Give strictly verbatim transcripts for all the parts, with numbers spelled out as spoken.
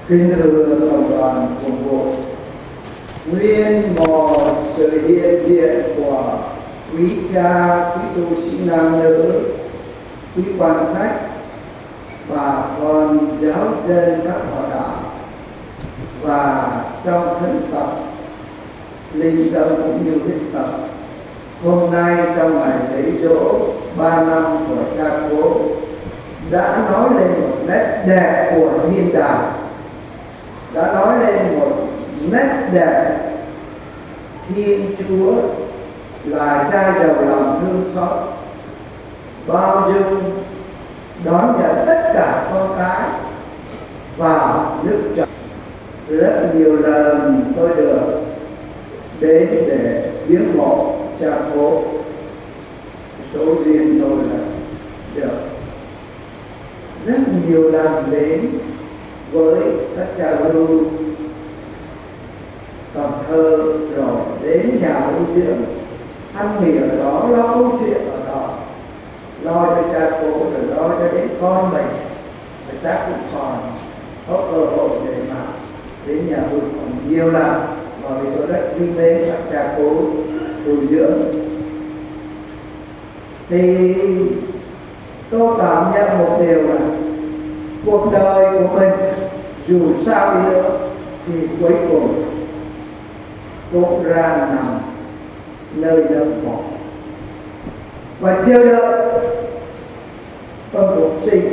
Kính thưa cộng đoàn phục vụ, nguyên một sự hiện diện của quý cha, quý tu sĩ nam nữ, quý quan khách, bà con giáo dân các họ đạo và trong thân tộc linh tâm cũng như huyết tộc. Hôm nay trong ngày lễ dỗ ba năm của cha cố đã nói lên một nét đẹp của hiện đại, đã nói lên một nét đẹp Thiên Chúa là cha giàu lòng thương xót, bao dung, đón nhận tất cả con cái vào nước trời. Rất nhiều lần tôi được đến để viếng mộ cha cố, số riêng tôi là được rất nhiều lần đến với các cha hưu Cần Thơ, rồi đến nhà nuôi dưỡng ăn nghỉ ở đó, lo câu chuyện ở đó, lo cho cha cố, rồi lo cho đến con mình, và cha cũng còn có cơ hội để mà đến nhà nuôi còn nhiều lần, và vì tôi rất quý mến các cha cố nuôi dưỡng. Thì tôi cảm nhận một điều là cuộc đời của mình dù sao đi nữa thì cuối cùng cũng ra nằm nơi lâm mộ và chờ đợi con phục sinh.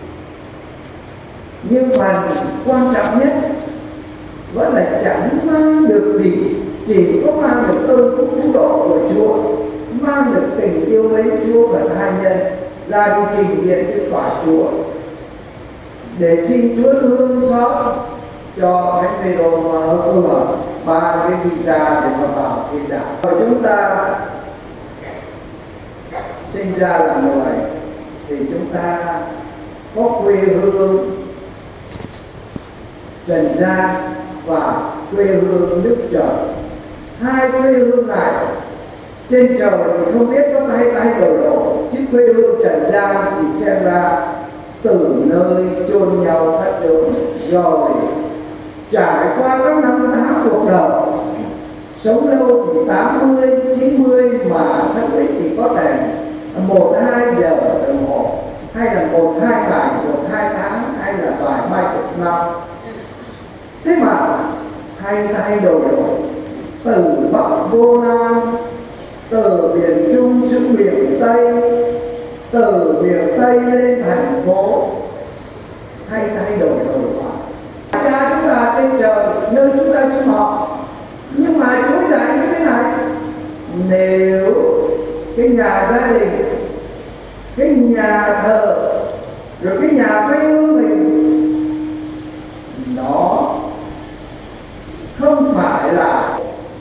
Nhưng mà quan trọng nhất vẫn là chẳng mang được gì, chỉ có mang được ơn phúc cứu độ của Chúa, mang được tình yêu mến Chúa và tha nhân ra đi trình diện kết quả Chúa, để xin Chúa thương xót cho Thánh Phêrô mở cửa ba cái visa để mà vào thiên đàng. Và chúng ta sinh ra là người thì chúng ta có quê hương trần gian và quê hương nước trời. Hai quê hương này trên trời thì không biết có thay tay đổi độ, chứ quê hương trần gian thì xem ra từ nơi chôn nhau các chốn, rồi trải qua các năm tháng cuộc đời, sống lâu thì tám mươi, chín mươi, mà sống ít thì có thể một hai giờ đồng hồ, hay là một hai ngày, một hai tháng, hay là vài ba chục năm. Thế mà thay thay đổi đổi, từ Bắc vô Nam, từ miền Trung xuống miền Tây, từ miền Tây lên thành phố, thay thay đổi đổi quá. Cha chúng ta trên trời, nơi chúng ta sum họp, nhưng mà Chúa dạy như thế này: nếu cái nhà gia đình, cái nhà thờ, rồi cái nhà quê hương mình nó không phải là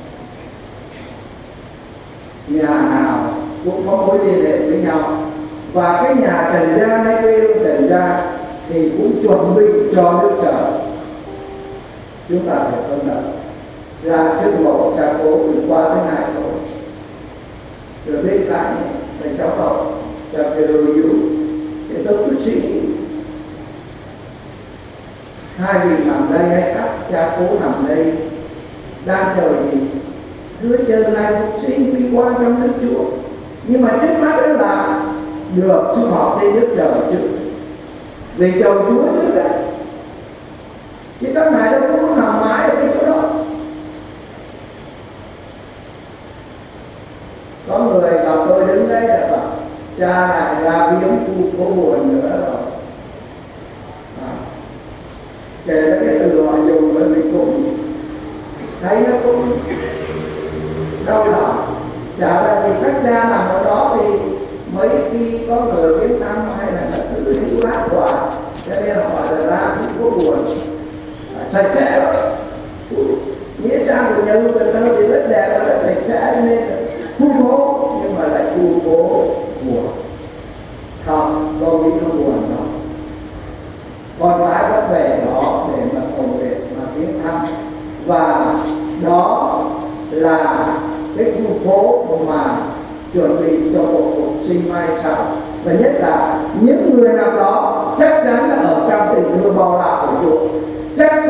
nhà nào cũng có mối liên hệ với nhau, và cái nhà trần gian hay quê hương trần gian thì cũng chuẩn bị cho nước trời. Chúng ta phải phân đấu ra trước mộ cha cố từ qua tới ngày thôi. Rồi bên cạnh thầy cháu học cha Phêrô Hữu thì tôi cứ suy nghĩ, hai vị nằm đây hay các cha cố nằm đây đang chờ gì? Thưa chờ này phục sinh đi qua trong nước Chúa, nhưng mà trước mắt đó là được sum họp lên nước trời trước, về chầu Chúa trước đấy. Chứ các ngài đâu cũng có nằm mãi ở cái chỗ đó. Có người gặp tôi đứng đấy là bảo cha lại ra viếng khu phố buồn nữa rồi. À, kể ra cái từ họ dùng với mình cũng thấy nó cũng đau lòng. Chả là vì các cha nằm ở đó thì mấy khi có người viếng thăm hay là các thứ đi hát quả, cho nên họ là ra khu phố buồn sạch sẽ lắm. Nghĩa trang của nhà hương Cần Thơ thì rất đẹp và rất sạch sẽ, nên khu phố, nhưng mà lại khu phố buồn. Không, tôi nghĩ không buồn đâu. Con cái vẫn về đó để mà cầu nguyện, mà viếng thăm, và đó là cái khu phố mà chuẩn bị cho cuộc phục sinh mai sau. Và nhất là những người nào đó chắc chắn là ở trong tình thương bao la của Chúa, chắc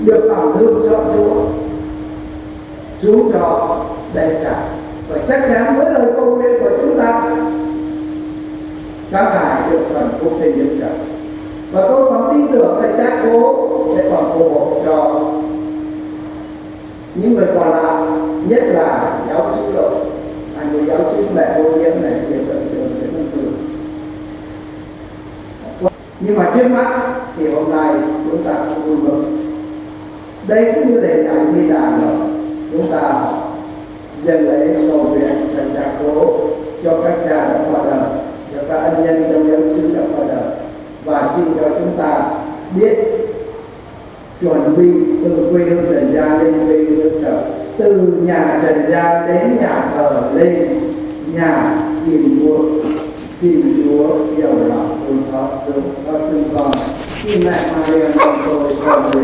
được lòng thương xót Chúa, Chúa cho đầy trải. Và chắc chắn với lời cầu nguyện của chúng ta, các ngài được phần phúc trên nhân trần. Và tôi còn tin tưởng là cha cố sẽ còn phù hộ cho những người còn lại, nhất là giáo sư Lộ, anh người giáo sư mẹ vô nhiễm này, về tận trường đến năm trường. Nhưng mà trước mắt thì hôm nay chúng ta cũng vui mừng. Đây cũng như để nhận thi đàn rồi, chúng ta dâng lễ cầu nguyện thành cha cố cho các cha đã qua đời, cho các ân nhân trong giáo sư đã qua đời, và xin cho chúng ta biết chuẩn bị từ quê hương trần gian lên quê hương trời, từ nhà trần gian đến nhà thờ lên nhà tìm mua. Xin Chúa nhiều lòng thương xót thương xót chúng con. Xin mẹ Maria con tôi con